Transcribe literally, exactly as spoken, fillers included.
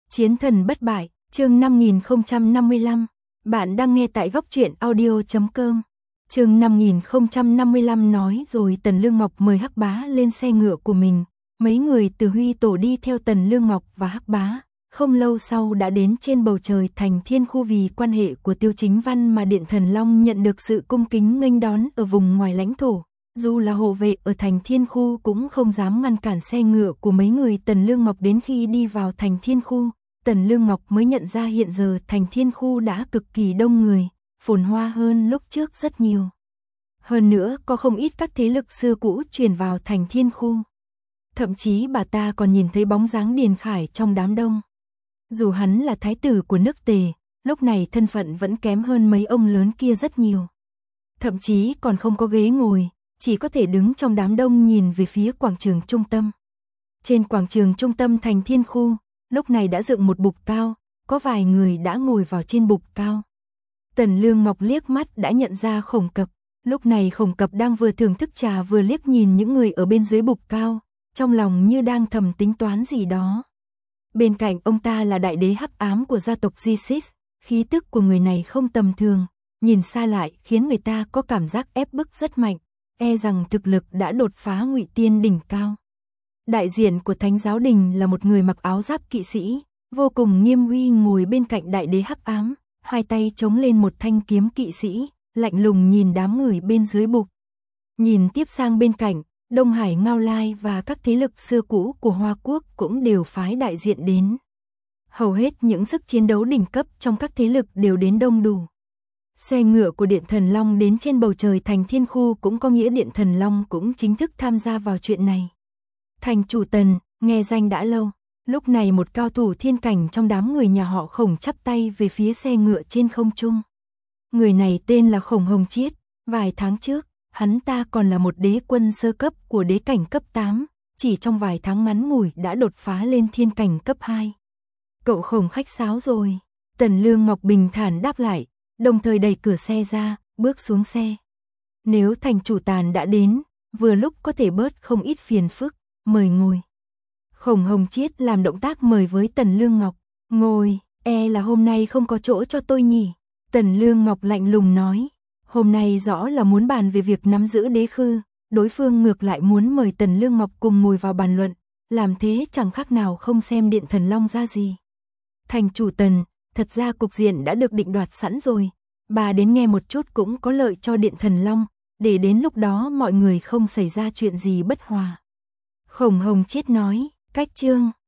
Chiến thần bất bại, chương năm nghìn không trăm năm mươi lăm. Bạn đang nghe tại góc truyện audio chấm com. Chương năm nghìn không trăm năm mươi lăm nói rồi Tần Lương Ngọc mời Hắc Bá lên xe ngựa của mình. Mấy người từ Huy Tổ đi theo Tần Lương Ngọc và Hắc Bá. Không lâu sau đã đến trên bầu trời thành Thiên Khu, vì quan hệ của Tiêu Chính Văn mà Điện Thần Long nhận được sự cung kính nghênh đón ở vùng ngoài lãnh thổ. Dù là hộ vệ ở thành Thiên Khu cũng không dám ngăn cản xe ngựa của mấy người Tần Lương Ngọc. Đến khi đi vào thành Thiên Khu, Tần Lương Ngọc mới nhận ra hiện giờ thành Thiên Khu đã cực kỳ đông người, phồn hoa hơn lúc trước rất nhiều. Hơn nữa có không ít các thế lực xưa cũ truyền vào thành Thiên Khu. Thậm chí bà ta còn nhìn thấy bóng dáng Điền Khải trong đám đông. Dù hắn là thái tử của nước Tề, lúc này thân phận vẫn kém hơn mấy ông lớn kia rất nhiều. Thậm chí còn không có ghế ngồi, chỉ có thể đứng trong đám đông nhìn về phía quảng trường trung tâm. Trên quảng trường trung tâm thành Thiên Khu, lúc này đã dựng một bục cao, có vài người đã ngồi vào trên bục cao. Tần Lương Ngọc liếc mắt đã nhận ra Khổng Cập, lúc này Khổng Cập đang vừa thưởng thức trà vừa liếc nhìn những người ở bên dưới bục cao, trong lòng như đang thầm tính toán gì đó. Bên cạnh ông ta là đại đế hắc ám của gia tộc Di-Six, khí tức của người này không tầm thường, nhìn xa lại khiến người ta có cảm giác ép bức rất mạnh, e rằng thực lực đã đột phá Ngụy Tiên đỉnh cao. Đại diện của Thánh Giáo Đình là một người mặc áo giáp kỵ sĩ, vô cùng nghiêm uy ngồi bên cạnh đại đế hắc ám, hai tay chống lên một thanh kiếm kỵ sĩ, lạnh lùng nhìn đám người bên dưới bục. Nhìn tiếp sang bên cạnh, Đông Hải Ngao Lai và các thế lực xưa cũ của Hoa Quốc cũng đều phái đại diện đến. Hầu hết những sức chiến đấu đỉnh cấp trong các thế lực đều đến đông đủ. Xe ngựa của Điện Thần Long đến trên bầu trời thành Thiên Khu cũng có nghĩa Điện Thần Long cũng chính thức tham gia vào chuyện này. Thành chủ Tần, nghe danh đã lâu, lúc này một cao thủ thiên cảnh trong đám người nhà họ Khổng chắp tay về phía xe ngựa trên không trung. Người này tên là Khổng Hồng Chiết, vài tháng trước, hắn ta còn là một đế quân sơ cấp của đế cảnh cấp tám, chỉ trong vài tháng ngắn ngủi đã đột phá lên thiên cảnh cấp hai. Cậu Khổng khách sáo rồi, Tần Lương Ngọc bình thản đáp lại, đồng thời đẩy cửa xe ra, bước xuống xe. Nếu thành chủ Tàn đã đến, vừa lúc có thể bớt không ít phiền phức, mời ngồi. Khổng Hồng Chiết làm động tác mời với Tần Lương Ngọc, ngồi, e là hôm nay không có chỗ cho tôi nhỉ. Tần Lương Ngọc lạnh lùng nói, hôm nay rõ là muốn bàn về việc nắm giữ đế khư, đối phương ngược lại muốn mời Tần Lương Ngọc cùng ngồi vào bàn luận, làm thế chẳng khác nào không xem Điện Thần Long ra gì. Thành chủ Tần, thật ra cục diện đã được định đoạt sẵn rồi, bà đến nghe một chút cũng có lợi cho Điện Thần Long, để đến lúc đó mọi người không xảy ra chuyện gì bất hòa. Khổng Hồng Chiết nói, cách chương.